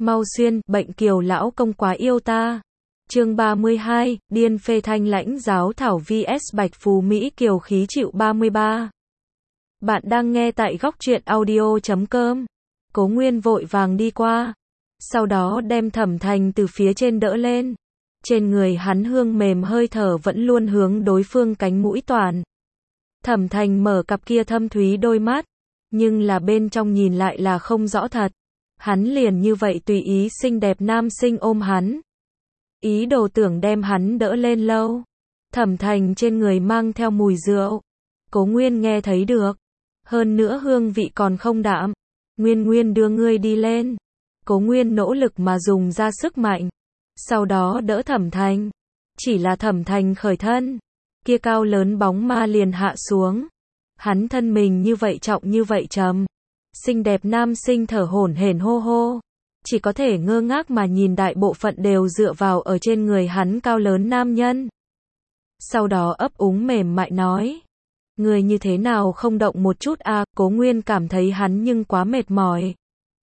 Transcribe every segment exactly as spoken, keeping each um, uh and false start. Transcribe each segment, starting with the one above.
Mau xuyên, bệnh kiều lão công quá yêu ta. Chương ba mươi hai, điên phê thanh lãnh giáo thảo vs Bạch Phú Mỹ kiều khí chịu ba mươi ba. Bạn đang nghe tại góc truyện audio chấm com. Cố Nguyên vội vàng đi qua, sau đó đem Thẩm Thành từ phía trên đỡ lên. Trên người hắn hương mềm hơi thở vẫn luôn hướng đối phương cánh mũi toàn. Thẩm Thành mở cặp kia thâm thúy đôi mắt, nhưng là bên trong nhìn lại là không rõ thật. Hắn liền như vậy tùy ý xinh đẹp nam sinh ôm hắn, ý đồ tưởng đem hắn đỡ lên lâu. Thẩm Thành trên người mang theo mùi rượu, Cố Nguyên nghe thấy được, hơn nữa hương vị còn không đạm. Nguyên Nguyên đưa ngươi đi lên. Cố Nguyên nỗ lực mà dùng ra sức mạnh, sau đó đỡ Thẩm Thành. Chỉ là Thẩm Thành khởi thân, kia cao lớn bóng ma liền hạ xuống. Hắn thân mình như vậy trọng như vậy trầm. Xinh đẹp nam sinh thở hổn hển hô hô, chỉ có thể ngơ ngác mà nhìn đại bộ phận đều dựa vào ở trên người hắn cao lớn nam nhân. Sau đó ấp úng mềm mại nói, người như thế nào không động một chút à? Cố Nguyên cảm thấy hắn nhưng quá mệt mỏi.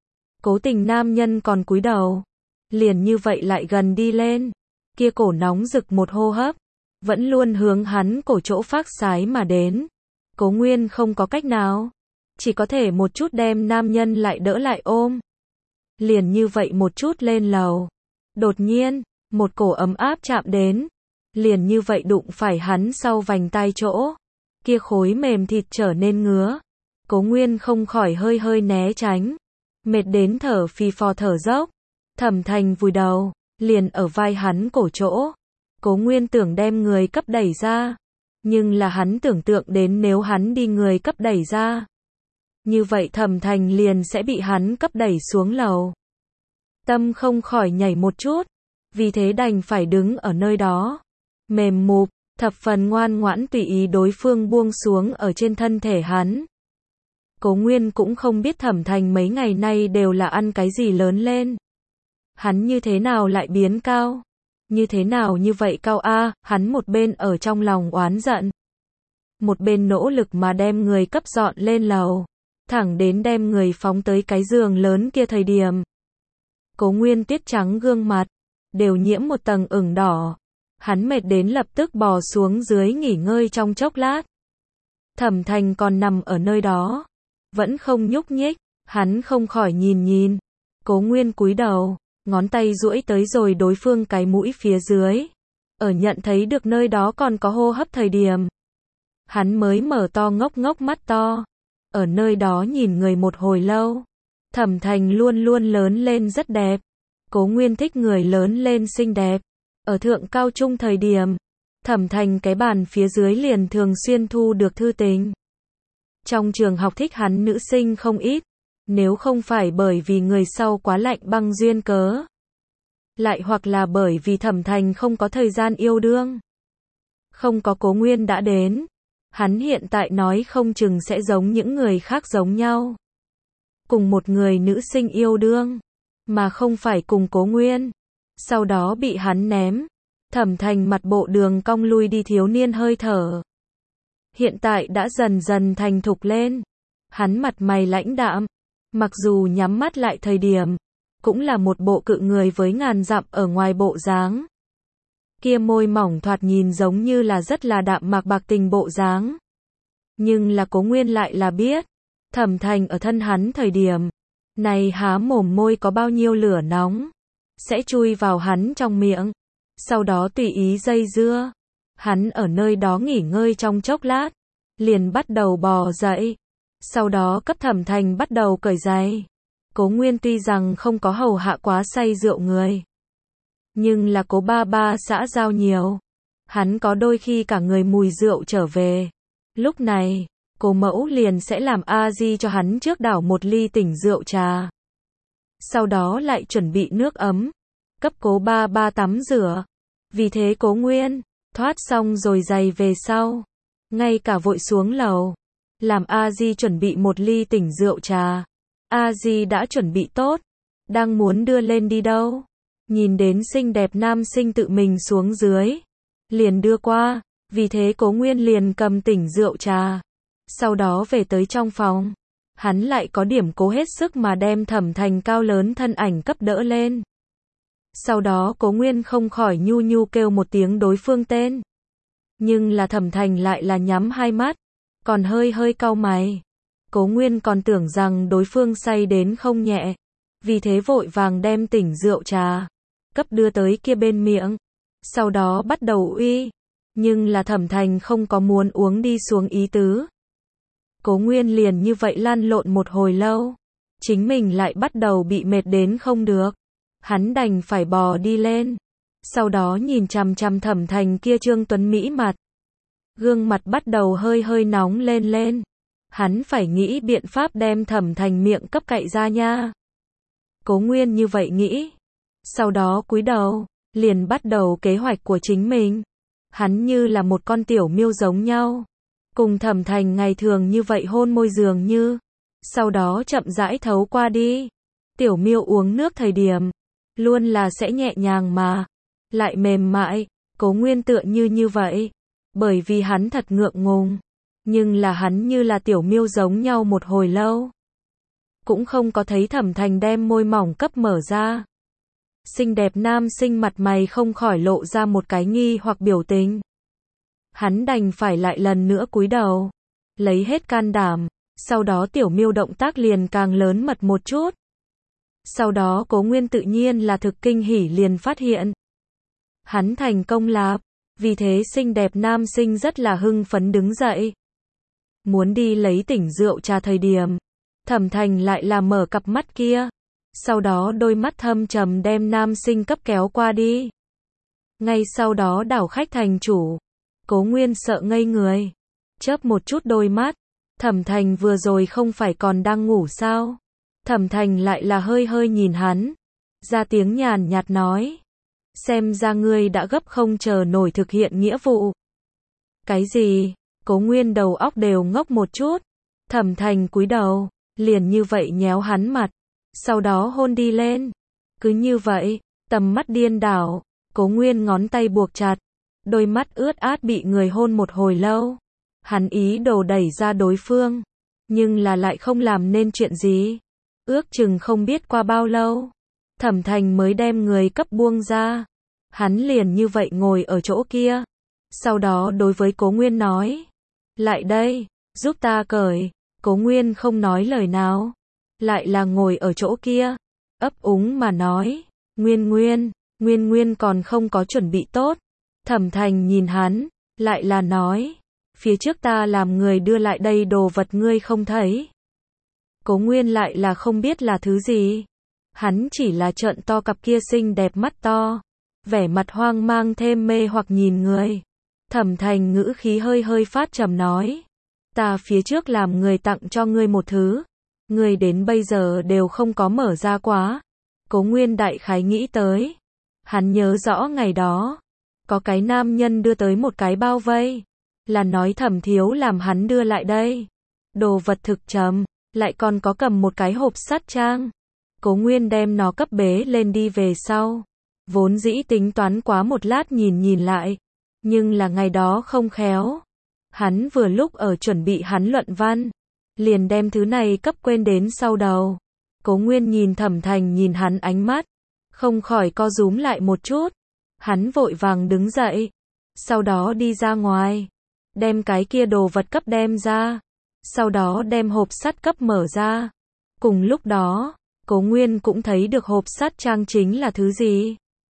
Cố tình nam nhân còn cúi đầu, liền như vậy lại gần đi lên, kia cổ nóng rực một hô hấp, vẫn luôn hướng hắn cổ chỗ phát sái mà đến. Cố Nguyên không có cách nào, chỉ có thể một chút đem nam nhân lại đỡ lại ôm. Liền như vậy một chút lên lầu. Đột nhiên, một cổ ấm áp chạm đến, liền như vậy đụng phải hắn sau vành tai chỗ. Kia khối mềm thịt trở nên ngứa. Cố Nguyên không khỏi hơi hơi né tránh, mệt đến thở phì phò thở dốc. Thẩm Thành vùi đầu, liền ở vai hắn cổ chỗ. Cố Nguyên tưởng đem người cấp đẩy ra, nhưng là hắn tưởng tượng đến nếu hắn đi người cấp đẩy ra, như vậy Thẩm Thành liền sẽ bị hắn cấp đẩy xuống lầu. Tâm không khỏi nhảy một chút, vì thế đành phải đứng ở nơi đó, mềm mụp, thập phần ngoan ngoãn tùy ý đối phương buông xuống ở trên thân thể hắn. Cố Nguyên cũng không biết Thẩm Thành mấy ngày nay đều là ăn cái gì lớn lên. Hắn như thế nào lại biến cao? Như thế nào như vậy cao a? À, hắn một bên ở trong lòng oán giận, một bên nỗ lực mà đem người cấp dọn lên lầu, thẳng đến đem người phóng tới cái giường lớn kia thời điểm. Cố Nguyên tuyết trắng gương mặt đều nhiễm một tầng ửng đỏ. Hắn mệt đến lập tức bò xuống dưới nghỉ ngơi trong chốc lát. Thẩm Thành còn nằm ở nơi đó, vẫn không nhúc nhích. Hắn không khỏi nhìn nhìn. Cố Nguyên cúi đầu, ngón tay duỗi tới rồi đối phương cái mũi phía dưới. Ở nhận thấy được nơi đó còn có hô hấp thời điểm, hắn mới mở to ngốc ngốc mắt to. Ở nơi đó nhìn người một hồi lâu. Thẩm Thành luôn luôn lớn lên rất đẹp. Cố Nguyên thích người lớn lên xinh đẹp. Ở thượng cao trung thời điểm, Thẩm Thành cái bàn phía dưới liền thường xuyên thu được thư tình. Trong trường học thích hắn nữ sinh không ít, nếu không phải bởi vì người sau quá lạnh băng duyên cớ, lại hoặc là bởi vì Thẩm Thành không có thời gian yêu đương. Không có Cố Nguyên đã đến, hắn hiện tại nói không chừng sẽ giống những người khác giống nhau, cùng một người nữ sinh yêu đương, mà không phải cùng Cố Nguyên. Sau đó bị hắn ném. Thẩm Thành mặt bộ đường cong lui đi thiếu niên hơi thở. Hiện tại đã dần dần thành thục lên. Hắn mặt mày lãnh đạm, mặc dù nhắm mắt lại thời điểm, cũng là một bộ cự người với ngàn dặm ở ngoài bộ dáng. Kia môi mỏng thoạt nhìn giống như là rất là đạm mạc bạc tình bộ dáng. Nhưng là Cố Nguyên lại là biết, Thẩm Thành ở thân hắn thời điểm, này há mồm môi có bao nhiêu lửa nóng, sẽ chui vào hắn trong miệng, sau đó tùy ý dây dưa. Hắn ở nơi đó nghỉ ngơi trong chốc lát, liền bắt đầu bò dậy, sau đó cấp Thẩm Thành bắt đầu cởi giày. Cố Nguyên tuy rằng không có hầu hạ quá say rượu người, nhưng là Cố ba ba xã giao nhiều, hắn có đôi khi cả người mùi rượu trở về. Lúc này, Cố mẫu liền sẽ làm a di cho hắn trước đảo một ly tỉnh rượu trà, sau đó lại chuẩn bị nước ấm, cấp Cố ba ba tắm rửa. Vì thế Cố Nguyên thoát xong rồi giày về sau, ngay cả vội xuống lầu, làm a di chuẩn bị một ly tỉnh rượu trà. A di đã chuẩn bị tốt, đang muốn đưa lên đi đâu, nhìn đến xinh đẹp nam sinh tự mình xuống dưới, liền đưa qua. Vì thế Cố Nguyên liền cầm tỉnh rượu trà, sau đó về tới trong phòng, hắn lại có điểm cố hết sức mà đem Thẩm Thành cao lớn thân ảnh cấp đỡ lên. Sau đó Cố Nguyên không khỏi nhu nhu kêu một tiếng đối phương tên. Nhưng là Thẩm Thành lại là nhắm hai mắt, còn hơi hơi cau mày. Cố Nguyên còn tưởng rằng đối phương say đến không nhẹ, vì thế vội vàng đem tỉnh rượu trà cấp đưa tới kia bên miệng, sau đó bắt đầu uy, nhưng là Thẩm Thành không có muốn uống đi xuống ý tứ. Cố Nguyên liền như vậy lăn lộn một hồi lâu, chính mình lại bắt đầu bị mệt đến không được, hắn đành phải bò đi lên, sau đó nhìn chằm chằm Thẩm Thành kia trương tuấn mỹ mặt, gương mặt bắt đầu hơi hơi nóng lên lên, hắn phải nghĩ biện pháp đem Thẩm Thành miệng cấp cậy ra nha. Cố Nguyên như vậy nghĩ, sau đó cúi đầu, liền bắt đầu kế hoạch của chính mình. Hắn như là một con tiểu miêu giống nhau, cùng Thẩm Thành ngày thường như vậy hôn môi dường như, sau đó chậm rãi thấu qua đi. Tiểu miêu uống nước thời điểm, luôn là sẽ nhẹ nhàng mà, lại mềm mại, Cố Nguyên tựa như như vậy, bởi vì hắn thật ngượng ngùng, nhưng là hắn như là tiểu miêu giống nhau một hồi lâu, cũng không có thấy Thẩm Thành đem môi mỏng cấp mở ra. Xinh đẹp nam sinh mặt mày không khỏi lộ ra một cái nghi hoặc biểu tình. Hắn đành phải lại lần nữa cúi đầu, lấy hết can đảm, sau đó tiểu miêu động tác liền càng lớn mật một chút. Sau đó Cố Nguyên tự nhiên là thực kinh hỉ liền phát hiện. Hắn thành công lạp, vì thế xinh đẹp nam sinh rất là hưng phấn đứng dậy. Muốn đi lấy tỉnh rượu trà thời điểm, Thẩm Thành lại là mở cặp mắt kia. Sau đó đôi mắt thâm trầm đem nam sinh cấp kéo qua đi. Ngay sau đó đảo khách thành chủ. Cố Nguyên sợ ngây người, chớp một chút đôi mắt. Thẩm Thành vừa rồi không phải còn đang ngủ sao? Thẩm Thành lại là hơi hơi nhìn hắn, ra tiếng nhàn nhạt nói, xem ra ngươi đã gấp không chờ nổi thực hiện nghĩa vụ. Cái gì? Cố Nguyên đầu óc đều ngốc một chút. Thẩm Thành cúi đầu, liền như vậy nhéo hắn mặt, sau đó hôn đi lên. Cứ như vậy, tầm mắt điên đảo, Cố Nguyên ngón tay buộc chặt, đôi mắt ướt át bị người hôn một hồi lâu. Hắn ý đồ đẩy ra đối phương, nhưng là lại không làm nên chuyện gì. Ước chừng không biết qua bao lâu, Thẩm Thành mới đem người cấp buông ra. Hắn liền như vậy ngồi ở chỗ kia, sau đó đối với Cố Nguyên nói, lại đây, giúp ta cởi. Cố Nguyên không nói lời nào, lại là ngồi ở chỗ kia, ấp úng mà nói, Nguyên Nguyên, Nguyên Nguyên còn không có chuẩn bị tốt. Thẩm Thành nhìn hắn, lại là nói, phía trước ta làm người đưa lại đây đồ vật ngươi không thấy. Cố Nguyên lại là không biết là thứ gì, hắn chỉ là trợn to cặp kia xinh đẹp mắt to, vẻ mặt hoang mang thêm mê hoặc nhìn người. Thẩm Thành ngữ khí hơi hơi phát trầm nói, ta phía trước làm người tặng cho ngươi một thứ, ngươi đến bây giờ đều không có mở ra quá. Cố Nguyên đại khái nghĩ tới, hắn nhớ rõ ngày đó, có cái nam nhân đưa tới một cái bao vây, là nói Thẩm thiếu làm hắn đưa lại đây. Đồ vật thực trầm, lại còn có cầm một cái hộp sắt trang. Cố Nguyên đem nó cấp bế lên đi về sau, vốn dĩ tính toán quá một lát nhìn nhìn lại, nhưng là ngày đó không khéo. Hắn vừa lúc ở chuẩn bị hắn luận văn, liền đem thứ này cấp quên đến sau đầu. Cố Nguyên nhìn Thẩm Thành nhìn hắn ánh mắt, không khỏi co rúm lại một chút. Hắn vội vàng đứng dậy, sau đó đi ra ngoài, đem cái kia đồ vật cấp đem ra, sau đó đem hộp sắt cấp mở ra. Cùng lúc đó, Cố Nguyên cũng thấy được hộp sắt trang chính là thứ gì.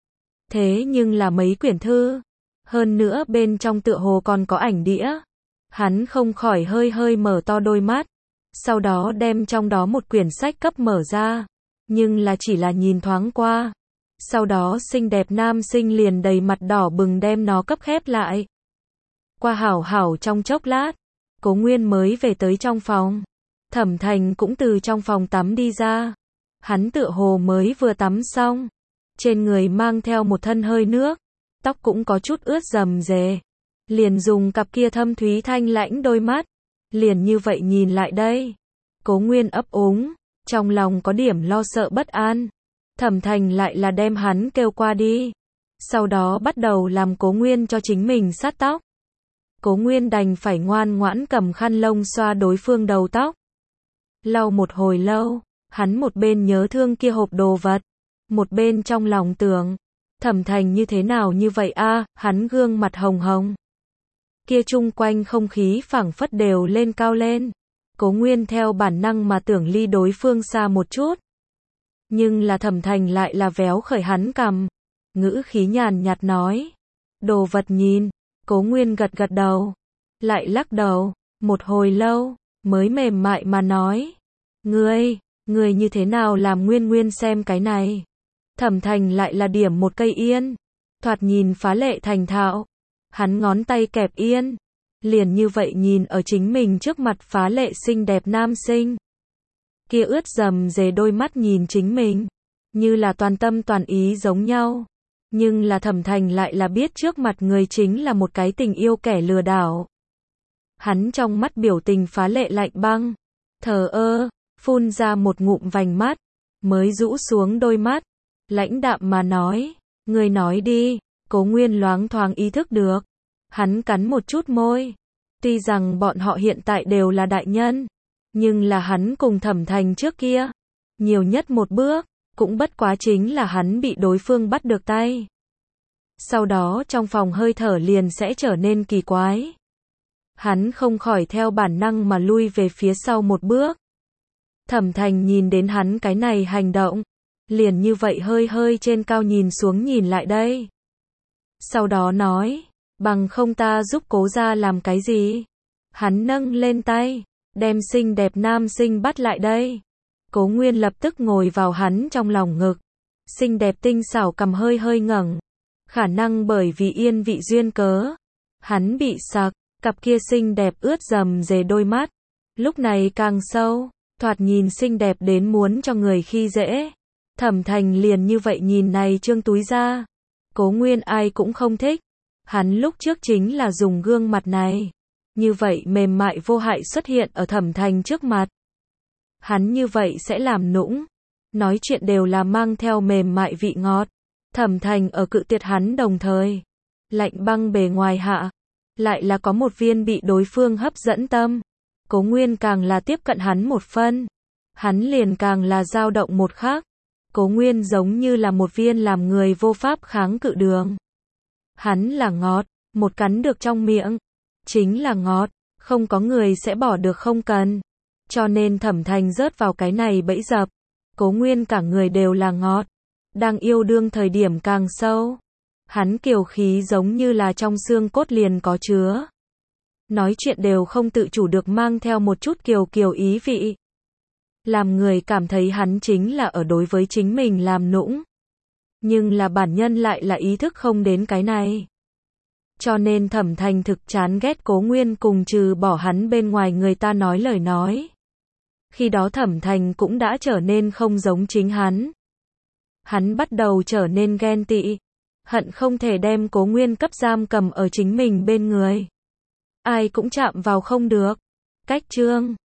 Thế nhưng là mấy quyển thư, hơn nữa bên trong tựa hồ còn có ảnh đĩa. Hắn không khỏi hơi hơi mở to đôi mắt, sau đó đem trong đó một quyển sách cấp mở ra, nhưng là chỉ là nhìn thoáng qua. Sau đó xinh đẹp nam sinh liền đầy mặt đỏ bừng đem nó cấp khép lại. Qua hảo hảo trong chốc lát, Cố Nguyên mới về tới trong phòng. Thẩm Thành cũng từ trong phòng tắm đi ra. Hắn tựa hồ mới vừa tắm xong, trên người mang theo một thân hơi nước, tóc cũng có chút ướt rầm rề. Liền dùng cặp kia thâm thúy thanh lãnh đôi mắt, liền như vậy nhìn lại đây. Cố Nguyên ấp úng, trong lòng có điểm lo sợ bất an. Thẩm Thành lại là đem hắn kêu qua đi, sau đó bắt đầu làm Cố Nguyên cho chính mình sát tóc. Cố Nguyên đành phải ngoan ngoãn cầm khăn lông xoa đối phương đầu tóc. Lau một hồi lâu, hắn một bên nhớ thương kia hộp đồ vật, một bên trong lòng tưởng, Thẩm Thành như thế nào như vậy a, hắn gương mặt hồng hồng. Kia chung quanh không khí phảng phất đều lên cao lên. Cố Nguyên theo bản năng mà tưởng ly đối phương xa một chút. Nhưng là Thẩm Thành lại là véo khởi hắn cằm, ngữ khí nhàn nhạt nói, đồ vật nhìn. Cố Nguyên gật gật đầu, lại lắc đầu, một hồi lâu, mới mềm mại mà nói, ngươi, ngươi như thế nào làm Nguyên Nguyên xem cái này. Thẩm Thành lại là điểm một cây yên, thoạt nhìn phá lệ thành thạo. Hắn ngón tay kẹp yên, liền như vậy nhìn ở chính mình trước mặt phá lệ xinh đẹp nam sinh. Kia ướt dầm dề đôi mắt nhìn chính mình, như là toàn tâm toàn ý giống nhau. Nhưng là Thẩm Thành lại là biết trước mặt người chính là một cái tình yêu kẻ lừa đảo. Hắn trong mắt biểu tình phá lệ lạnh băng, thờ ơ, phun ra một ngụm vành mắt, mới rũ xuống đôi mắt, lãnh đạm mà nói, ngươi nói đi. Cố Nguyên loáng thoáng ý thức được, hắn cắn một chút môi. Tuy rằng bọn họ hiện tại đều là đại nhân, nhưng là hắn cùng Thẩm Thành trước kia, nhiều nhất một bước, cũng bất quá chính là hắn bị đối phương bắt được tay. Sau đó trong phòng hơi thở liền sẽ trở nên kỳ quái. Hắn không khỏi theo bản năng mà lui về phía sau một bước. Thẩm Thành nhìn đến hắn cái này hành động, liền như vậy hơi hơi trên cao nhìn xuống nhìn lại đây. Sau đó nói, bằng không ta giúp Cố gia làm cái gì? Hắn nâng lên tay, đem xinh đẹp nam sinh bắt lại đây. Cố Nguyên lập tức ngồi vào hắn trong lòng ngực. Xinh đẹp tinh xảo cằm hơi hơi ngẩng. Khả năng bởi vì yên vị duyên cớ. Hắn bị sặc, cặp kia xinh đẹp ướt dầm dề đôi mắt. Lúc này càng sâu, thoạt nhìn xinh đẹp đến muốn cho người khi dễ. Thẩm Thành liền như vậy nhìn này trương túi ra. Cố Nguyên ai cũng không thích. Hắn lúc trước chính là dùng gương mặt này. Như vậy mềm mại vô hại xuất hiện ở Thẩm Thành trước mặt. Hắn như vậy sẽ làm nũng. Nói chuyện đều là mang theo mềm mại vị ngọt. Thẩm Thành ở cự tuyệt hắn đồng thời. Lạnh băng bề ngoài hạ. Lại là có một viên bị đối phương hấp dẫn tâm. Cố Nguyên càng là tiếp cận hắn một phân. Hắn liền càng là dao động một khác. Cố Nguyên giống như là một viên làm người vô pháp kháng cự đường. Hắn là ngọt, một cắn được trong miệng. Chính là ngọt, không có người sẽ bỏ được không cần. Cho nên Thẩm Thành rớt vào cái này bẫy dập. Cố Nguyên cả người đều là ngọt. Đang yêu đương thời điểm càng sâu. Hắn kiều khí giống như là trong xương cốt liền có chứa. Nói chuyện đều không tự chủ được mang theo một chút kiều kiều ý vị. Làm người cảm thấy hắn chính là ở đối với chính mình làm nũng. Nhưng là bản nhân lại là ý thức không đến cái này. Cho nên Thẩm Thành thực chán ghét Cố Nguyên cùng trừ bỏ hắn bên ngoài người ta nói lời nói. Khi đó Thẩm Thành cũng đã trở nên không giống chính hắn. Hắn bắt đầu trở nên ghen tị. Hận không thể đem Cố Nguyên cấp giam cầm ở chính mình bên người. Ai cũng chạm vào không được. Cách chương